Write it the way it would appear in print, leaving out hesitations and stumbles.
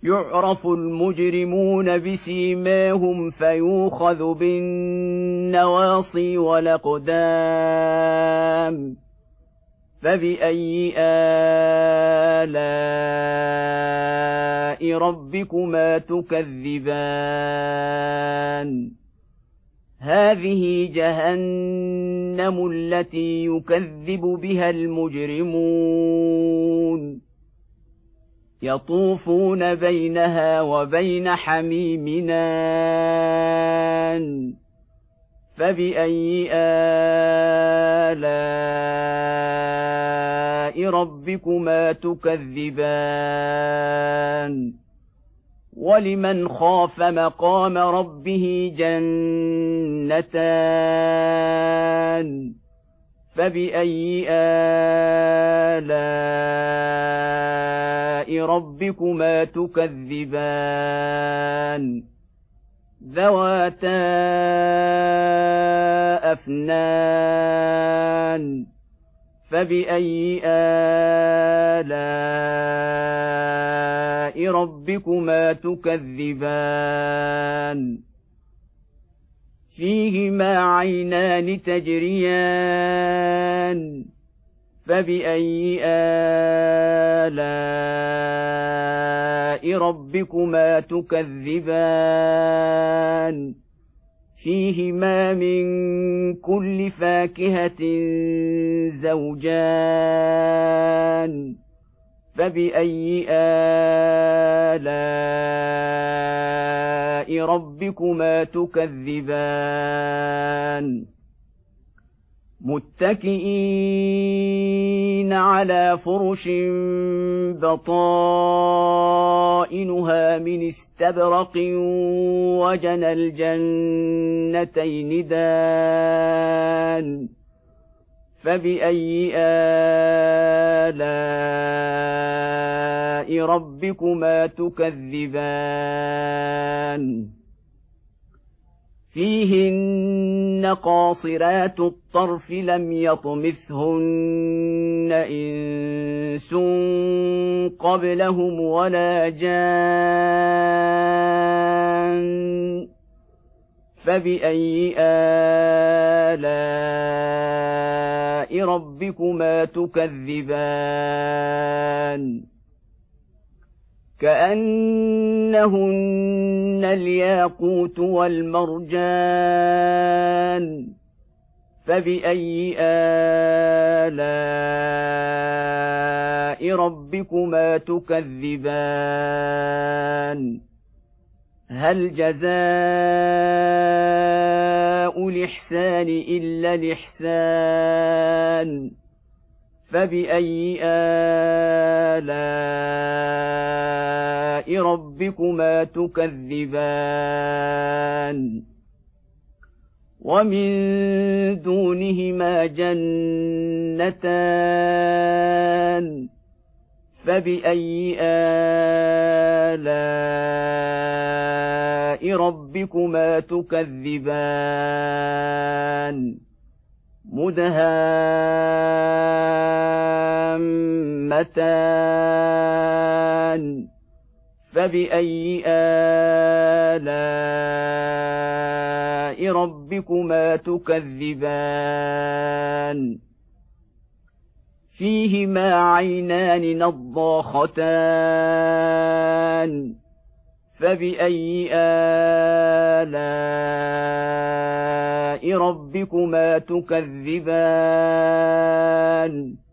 يعرف المجرمون بسيماهم فيوخذ بالنواصي والأقدام فبأي آلاء ربكما تكذبان هذه جهنم التي يكذب بها المجرمون يطوفون بينها وبين حميم آن فبأي آلاء ربكما تكذبان ولمن خاف مقام ربه جنتان فبأي آلاء ربكما تكذبان ذواتا أفنان فبأي آلاء ربكما تكذبان فيهما عينان تجريان فبأي آلاء ربكما تكذبان فيهما من كل فاكهة زوجان فبأي آلاء ربكما تكذبان متكئين على فرش بطائنها من استبرق وجنى الجنتين دان فبأي آلاء ربكما تكذبان فيهن قاصرات الطرف لم يطمثهن إنس قبلهم ولا جان فبأي آلاء ربكما تكذبان كأنهن الياقوت والمرجان فبأي آلاء ربكما تكذبان هل جزاء الإحسان إلا الإحسان فبأي آلاء ربكما تكذبان ومن دونهما جنتان فبأي آلاء ربكما تكذبان مدهامتان فبأي آلاء ربكما تكذبان فيهما عينان نضاختان فبأي آلاء ربكما تكذبان